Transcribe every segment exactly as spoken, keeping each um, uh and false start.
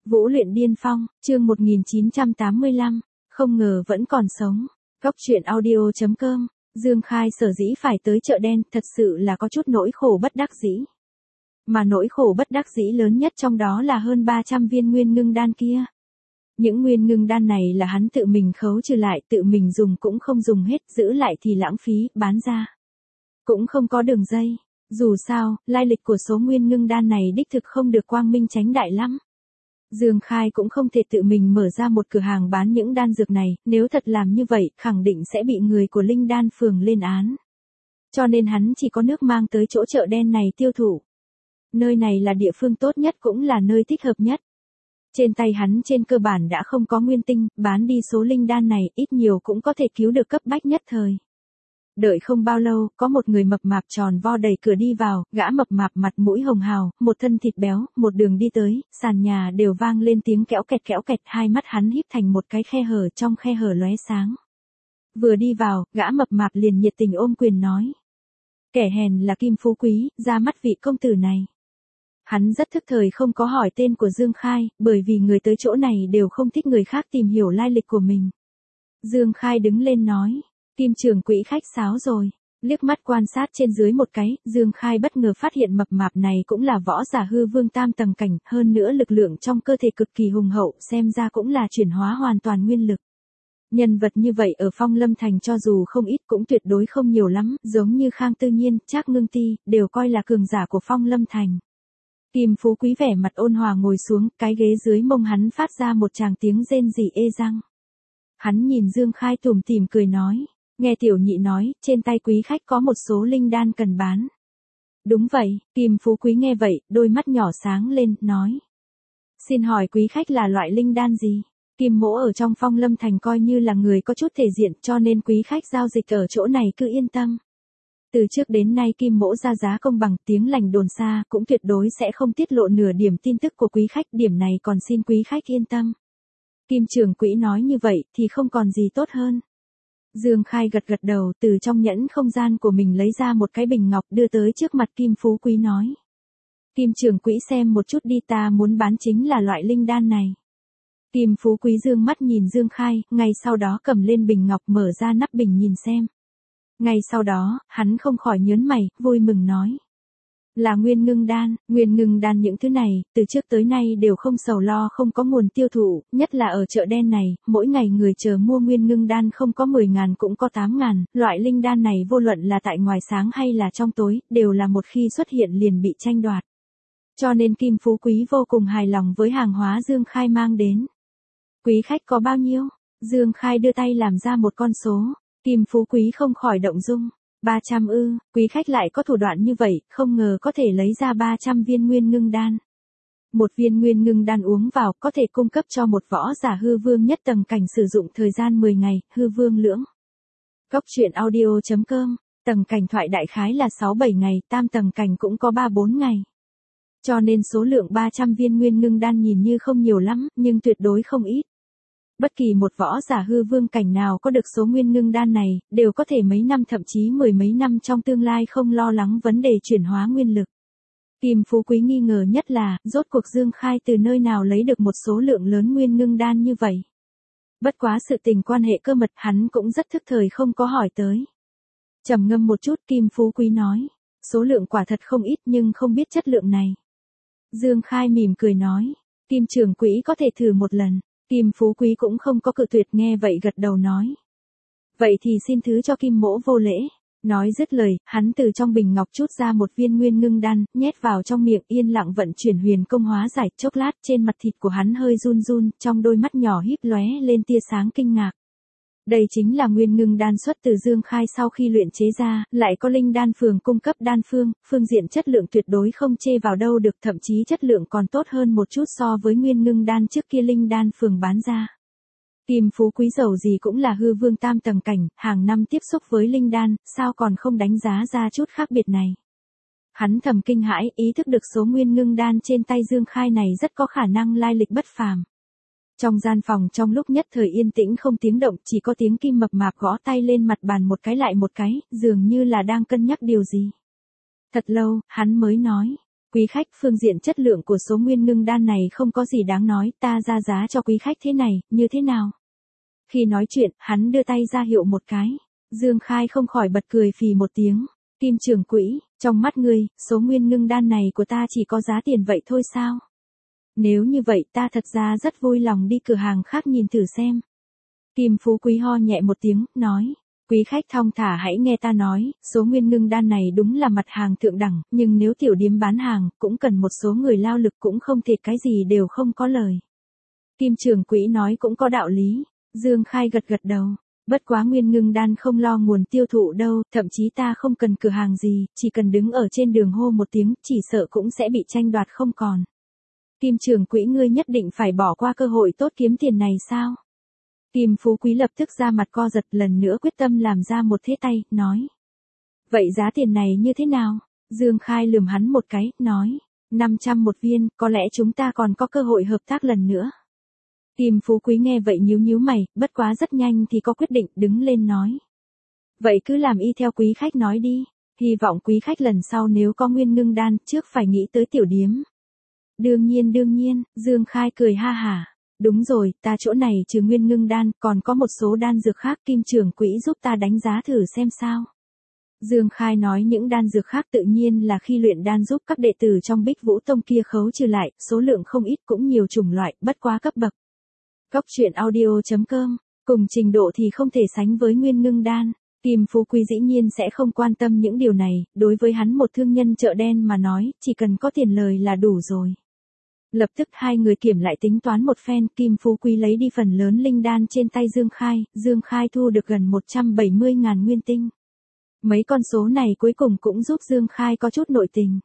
Vũ luyện điên phong, chương một nghìn chín trăm tám mươi lăm, không ngờ vẫn còn sống. Góc truyện audio chấm com, Dương Khai sở dĩ phải tới chợ đen thật sự là có chút nỗi khổ bất đắc dĩ. Mà nỗi khổ bất đắc dĩ lớn nhất trong đó là hơn ba trăm viên nguyên ngưng đan kia. Những nguyên ngưng đan này là hắn tự mình khấu trừ lại, tự mình dùng cũng không dùng hết, giữ lại thì lãng phí, bán ra cũng không có đường dây. Dù sao, lai lịch của số nguyên ngưng đan này đích thực không được quang minh chánh đại lắm. Dương Khai cũng không thể tự mình mở ra một cửa hàng bán những đan dược này, nếu thật làm như vậy, khẳng định sẽ bị người của Linh Đan Phường lên án. Cho nên hắn chỉ có nước mang tới chỗ chợ đen này tiêu thụ. Nơi này là địa phương tốt nhất cũng là nơi thích hợp nhất. Trên tay hắn trên cơ bản đã không có nguyên tinh, bán đi số linh đan này ít nhiều cũng có thể cứu được cấp bách nhất thời. Đợi không bao lâu, có một người mập mạp tròn vo đẩy cửa đi vào, gã mập mạp mặt mũi hồng hào, một thân thịt béo, một đường đi tới, sàn nhà đều vang lên tiếng kéo kẹt kéo kẹt, hai mắt hắn híp thành một cái khe hở, trong khe hở lóe sáng. Vừa đi vào, gã mập mạp liền nhiệt tình ôm quyền nói: "Kẻ hèn là Kim Phú Quý, ra mắt vị công tử này." Hắn rất thức thời không có hỏi tên của Dương Khai, bởi vì người tới chỗ này đều không thích người khác tìm hiểu lai lịch của mình. Dương Khai đứng lên nói: "Kim trưởng quỹ khách sáo rồi." Liếc mắt quan sát trên dưới một cái, Dương Khai bất ngờ phát hiện mập mạp này cũng là võ giả hư vương tam tầng cảnh, hơn nữa lực lượng trong cơ thể cực kỳ hùng hậu, xem ra cũng là chuyển hóa hoàn toàn nguyên lực. Nhân vật như vậy ở Phong Lâm Thành cho dù không ít cũng tuyệt đối không nhiều lắm, giống như Khang Tư Nhiên, Trác Ngưng Ti, đều coi là cường giả của Phong Lâm Thành. Kim Phú Quý vẻ mặt ôn hòa ngồi xuống, cái ghế dưới mông hắn phát ra một tràng tiếng rên rỉ ê răng. Hắn nhìn Dương Khai tủm tỉm cười nói: "Nghe tiểu nhị nói, trên tay quý khách có một số linh đan cần bán." "Đúng vậy." Kim Phú Quý nghe vậy, đôi mắt nhỏ sáng lên, nói: "Xin hỏi quý khách là loại linh đan gì?" Kim mỗ ở trong Phong Lâm Thành coi như là người có chút thể diện, cho nên quý khách giao dịch ở chỗ này cứ yên tâm. Từ trước đến nay Kim mỗ ra giá công bằng, tiếng lành đồn xa, cũng tuyệt đối sẽ không tiết lộ nửa điểm tin tức của quý khách, điểm này còn xin quý khách yên tâm. Kim trưởng quỹ nói như vậy thì không còn gì tốt hơn. Dương Khai gật gật đầu, từ trong nhẫn không gian của mình lấy ra một cái bình ngọc đưa tới trước mặt Kim Phú Quý nói: "Kim trưởng quỹ xem một chút đi, ta muốn bán chính là loại linh đan này." Kim Phú Quý dương mắt nhìn Dương Khai, ngay sau đó cầm lên bình ngọc mở ra nắp bình nhìn xem. Ngay sau đó, hắn không khỏi nhớn mày, vui mừng nói: "Là nguyên ngưng đan." Nguyên ngưng đan những thứ này, từ trước tới nay đều không sầu lo không có nguồn tiêu thụ, nhất là ở chợ đen này, mỗi ngày người chờ mua nguyên ngưng đan không có mười ngàn cũng có tám ngàn, loại linh đan này vô luận là tại ngoài sáng hay là trong tối, đều là một khi xuất hiện liền bị tranh đoạt. Cho nên Kim Phú Quý vô cùng hài lòng với hàng hóa Dương Khai mang đến. "Quý khách có bao nhiêu?" Dương Khai đưa tay làm ra một con số. Kim Phú Quý không khỏi động dung. ba trăm ư, quý khách lại có thủ đoạn như vậy, không ngờ có thể lấy ra ba trăm viên nguyên ngưng đan. Một viên nguyên ngưng đan uống vào có thể cung cấp cho một võ giả hư vương nhất tầng cảnh sử dụng thời gian mười ngày, hư vương lưỡng. Góc truyện audio chấm com, tầng cảnh thoại đại khái là sáu bảy ngày, tam tầng cảnh cũng có ba bốn ngày. Cho nên số lượng ba trăm viên nguyên ngưng đan nhìn như không nhiều lắm, nhưng tuyệt đối không ít. Bất kỳ một võ giả hư vương cảnh nào có được số nguyên ngưng đan này, đều có thể mấy năm thậm chí mười mấy năm trong tương lai không lo lắng vấn đề chuyển hóa nguyên lực. Kim Phú Quý nghi ngờ nhất là, rốt cuộc Dương Khai từ nơi nào lấy được một số lượng lớn nguyên ngưng đan như vậy. Bất quá sự tình quan hệ cơ mật hắn cũng rất thức thời không có hỏi tới. Trầm ngâm một chút Kim Phú Quý nói: "Số lượng quả thật không ít nhưng không biết chất lượng này." Dương Khai mỉm cười nói: "Kim trưởng quỹ có thể thử một lần." Kim Phú Quý cũng không có cự tuyệt, nghe vậy gật đầu nói: "Vậy thì xin thứ cho Kim mỗ vô lễ." Nói dứt lời, hắn từ trong bình ngọc chút ra một viên nguyên ngưng đan, nhét vào trong miệng, yên lặng vận chuyển huyền công hóa giải, chốc lát trên mặt thịt của hắn hơi run run, trong đôi mắt nhỏ híp lóe lên tia sáng kinh ngạc. Đây chính là nguyên ngưng đan xuất từ Dương Khai sau khi luyện chế ra, lại có Linh Đan Phường cung cấp đan phương, phương diện chất lượng tuyệt đối không chê vào đâu được, thậm chí chất lượng còn tốt hơn một chút so với nguyên ngưng đan trước kia Linh Đan Phường bán ra. Kim Phú Quý dầu gì cũng là hư vương tam tầng cảnh, hàng năm tiếp xúc với linh đan, sao còn không đánh giá ra chút khác biệt này. Hắn thầm kinh hãi, ý thức được số nguyên ngưng đan trên tay Dương Khai này rất có khả năng lai lịch bất phàm. Trong gian phòng trong lúc nhất thời yên tĩnh không tiếng động, chỉ có tiếng Kim mập mạp gõ tay lên mặt bàn một cái lại một cái, dường như là đang cân nhắc điều gì. Thật lâu, hắn mới nói: Quý khách, phương diện chất lượng của số nguyên ngưng đan này không có gì đáng nói, ta ra giá cho quý khách thế này, như thế nào? Khi nói chuyện, hắn đưa tay ra hiệu một cái. Dương Khai không khỏi bật cười phì một tiếng. Kim trưởng quỹ, trong mắt ngươi, số nguyên ngưng đan này của ta chỉ có giá tiền vậy thôi sao? Nếu như vậy ta thật ra rất vui lòng đi cửa hàng khác nhìn thử xem. Kim Phú Quý ho nhẹ một tiếng, nói. Quý khách thong thả hãy nghe ta nói, số nguyên ngưng đan này đúng là mặt hàng thượng đẳng, nhưng nếu tiểu điếm bán hàng, cũng cần một số người lao lực cũng không thể cái gì đều không có lời. Kim trưởng quỹ nói cũng có đạo lý. Dương Khai gật gật đầu. Bất quá nguyên ngưng đan không lo nguồn tiêu thụ đâu, thậm chí ta không cần cửa hàng gì, chỉ cần đứng ở trên đường hô một tiếng, chỉ sợ cũng sẽ bị tranh đoạt không còn. Kim trưởng quỹ ngươi nhất định phải bỏ qua cơ hội tốt kiếm tiền này sao? Kim Phú Quý lập tức ra mặt co giật, lần nữa quyết tâm làm ra một thế tay, nói. Vậy giá tiền này như thế nào? Dương Khai lườm hắn một cái, nói. năm trăm một viên, có lẽ chúng ta còn có cơ hội hợp tác lần nữa. Kim Phú Quý nghe vậy nhíu nhíu mày, bất quá rất nhanh thì có quyết định, đứng lên nói. Vậy cứ làm y theo quý khách nói đi, hy vọng quý khách lần sau nếu có nguyên ngưng đan, trước phải nghĩ tới tiểu điếm. Đương nhiên đương nhiên, Dương Khai cười ha hả. Đúng rồi, ta chỗ này trừ nguyên ngưng đan, còn có một số đan dược khác, Kim trưởng quỹ giúp ta đánh giá thử xem sao. Dương Khai nói những đan dược khác tự nhiên là khi luyện đan giúp các đệ tử trong Bích Vũ Tông kia khấu trừ lại, số lượng không ít cũng nhiều chủng loại, bất quá cấp bậc. Góc truyện audio chấm com, cùng trình độ thì không thể sánh với nguyên ngưng đan. Kim Phú Quý dĩ nhiên sẽ không quan tâm những điều này, đối với hắn một thương nhân chợ đen mà nói, chỉ cần có tiền lời là đủ rồi. Lập tức hai người kiểm lại tính toán một phen, Kim Phú Quý lấy đi phần lớn linh đan trên tay Dương Khai, Dương Khai thu được gần một trăm bảy mươi ngàn nguyên tinh. Mấy con số này cuối cùng cũng giúp Dương Khai có chút nội tình.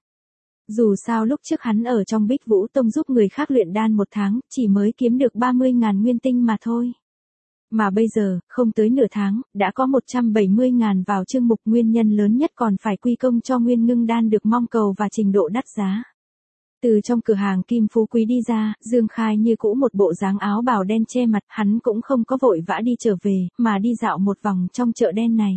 Dù sao lúc trước hắn ở trong Bích Vũ Tông giúp người khác luyện đan một tháng, chỉ mới kiếm được ba mươi ngàn nguyên tinh mà thôi. Mà bây giờ, không tới nửa tháng, đã có một trăm bảy mươi ngàn vào chương mục, nguyên nhân lớn nhất còn phải quy công cho nguyên ngưng đan được mong cầu và trình độ đắt giá. Từ trong cửa hàng Kim Phú Quý đi ra, Dương Khai như cũ một bộ dáng áo bào đen che mặt, hắn cũng không có vội vã đi trở về, mà đi dạo một vòng trong chợ đen này.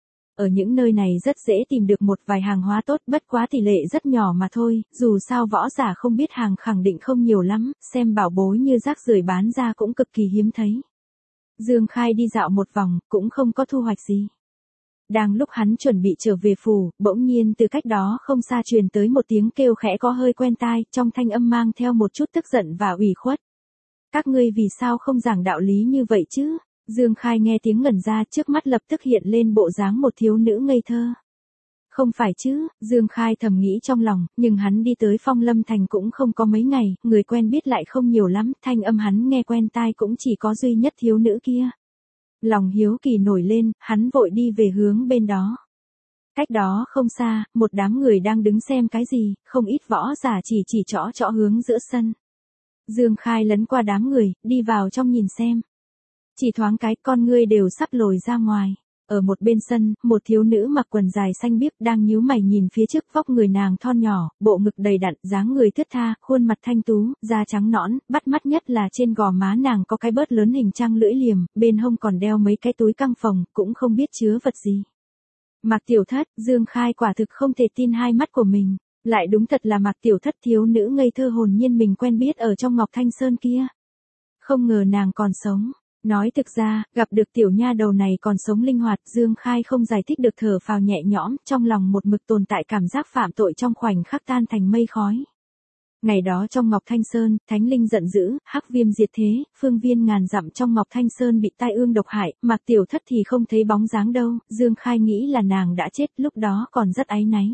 Ở những nơi này rất dễ tìm được một vài hàng hóa tốt, bất quá tỷ lệ rất nhỏ mà thôi, dù sao võ giả không biết hàng khẳng định không nhiều lắm, xem bảo bối như rác rưởi bán ra cũng cực kỳ hiếm thấy. Dương Khai đi dạo một vòng, cũng không có thu hoạch gì. Đang lúc hắn chuẩn bị trở về phủ, bỗng nhiên từ cách đó không xa truyền tới một tiếng kêu khẽ có hơi quen tai, trong thanh âm mang theo một chút tức giận và ủy khuất. Các ngươi vì sao không giảng đạo lý như vậy chứ? Dương Khai nghe tiếng ngẩn ra, trước mắt lập tức hiện lên bộ dáng một thiếu nữ ngây thơ. Không phải chứ, Dương Khai thầm nghĩ trong lòng, nhưng hắn đi tới Phong Lâm Thành cũng không có mấy ngày, người quen biết lại không nhiều lắm, thanh âm hắn nghe quen tai cũng chỉ có duy nhất thiếu nữ kia. Lòng hiếu kỳ nổi lên, hắn vội đi về hướng bên đó. Cách đó không xa, một đám người đang đứng xem cái gì, không ít võ giả chỉ chỉ trõ trõ hướng giữa sân. Dương Khai lấn qua đám người, đi vào trong nhìn xem. Chỉ thoáng cái, con ngươi đều sắp lồi ra ngoài. Ở một bên sân, một thiếu nữ mặc quần dài xanh biếc đang nhíu mày nhìn phía trước, vóc người nàng thon nhỏ, bộ ngực đầy đặn, dáng người thướt tha, khuôn mặt thanh tú, da trắng nõn, bắt mắt nhất là trên gò má nàng có cái bớt lớn hình trăng lưỡi liềm, bên hông còn đeo mấy cái túi căng phồng, cũng không biết chứa vật gì. Mạc Tiểu Thất, Dương Khai quả thực không thể tin hai mắt của mình, lại đúng thật là Mạc Tiểu Thất, thiếu nữ ngây thơ hồn nhiên mình quen biết ở trong Ngọc Thanh Sơn kia. Không ngờ nàng còn sống. Nói thực ra, gặp được tiểu nha đầu này còn sống linh hoạt, Dương Khai không giải thích được thở phào nhẹ nhõm, trong lòng một mực tồn tại cảm giác phạm tội trong khoảnh khắc tan thành mây khói. Ngày đó trong Ngọc Thanh Sơn, Thánh Linh giận dữ, hắc viêm diệt thế, phương viên ngàn dặm trong Ngọc Thanh Sơn bị tai ương độc hại, Mạc Tiểu Thất thì không thấy bóng dáng đâu, Dương Khai nghĩ là nàng đã chết, lúc đó còn rất áy náy.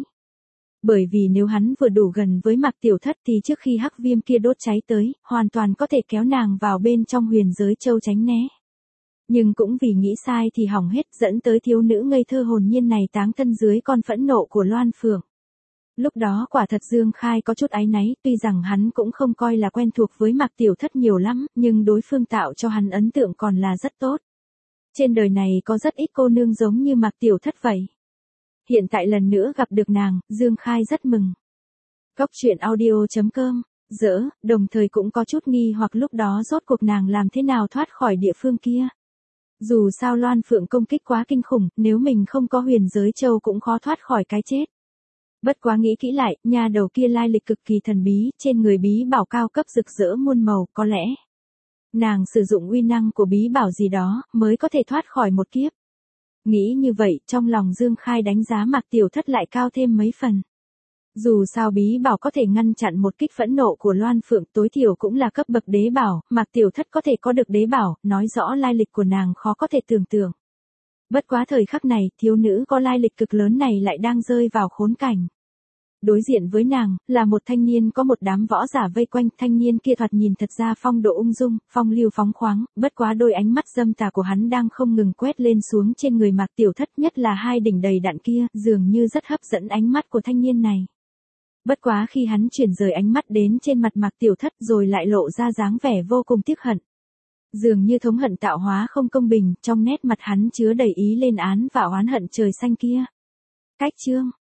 Bởi vì nếu hắn vừa đủ gần với Mạc Tiểu Thất thì trước khi hắc viêm kia đốt cháy tới, hoàn toàn có thể kéo nàng vào bên trong huyền giới châu tránh né. Nhưng cũng vì nghĩ sai thì hỏng hết, dẫn tới thiếu nữ ngây thơ hồn nhiên này táng thân dưới con phẫn nộ của Loan Phượng. Lúc đó quả thật Dương Khai có chút áy náy, tuy rằng hắn cũng không coi là quen thuộc với Mạc Tiểu Thất nhiều lắm, nhưng đối phương tạo cho hắn ấn tượng còn là rất tốt. Trên đời này có rất ít cô nương giống như Mạc Tiểu Thất vậy. Hiện tại lần nữa gặp được nàng, Dương Khai rất mừng. Góc truyện audio chấm com, dỡ, đồng thời cũng có chút nghi hoặc lúc đó rốt cuộc nàng làm thế nào thoát khỏi địa phương kia. Dù sao Loan Phượng công kích quá kinh khủng, nếu mình không có huyền giới châu cũng khó thoát khỏi cái chết. Bất quá nghĩ kỹ lại, nha đầu kia lai lịch cực kỳ thần bí, trên người bí bảo cao cấp rực rỡ muôn màu, có lẽ nàng sử dụng uy năng của bí bảo gì đó, mới có thể thoát khỏi một kiếp. Nghĩ như vậy, trong lòng Dương Khai đánh giá Mạc Tiểu Thất lại cao thêm mấy phần. Dù sao bí bảo có thể ngăn chặn một kích phẫn nộ của Loan Phượng, tối thiểu cũng là cấp bậc đế bảo, Mạc Tiểu Thất có thể có được đế bảo, nói rõ lai lịch của nàng khó có thể tưởng tượng. Bất quá thời khắc này, thiếu nữ có lai lịch cực lớn này lại đang rơi vào khốn cảnh. Đối diện với nàng, là một thanh niên có một đám võ giả vây quanh, thanh niên kia thoạt nhìn thật ra phong độ ung dung, phong lưu phóng khoáng, bất quá đôi ánh mắt dâm tà của hắn đang không ngừng quét lên xuống trên người Mạc Tiểu Thất, nhất là hai đỉnh đầy đặn kia, dường như rất hấp dẫn ánh mắt của thanh niên này. Bất quá khi hắn chuyển rời ánh mắt đến trên mặt Mạc Tiểu Thất rồi lại lộ ra dáng vẻ vô cùng tiếc hận. Dường như thống hận tạo hóa không công bình, trong nét mặt hắn chứa đầy ý lên án và oán hận trời xanh kia. Cách chương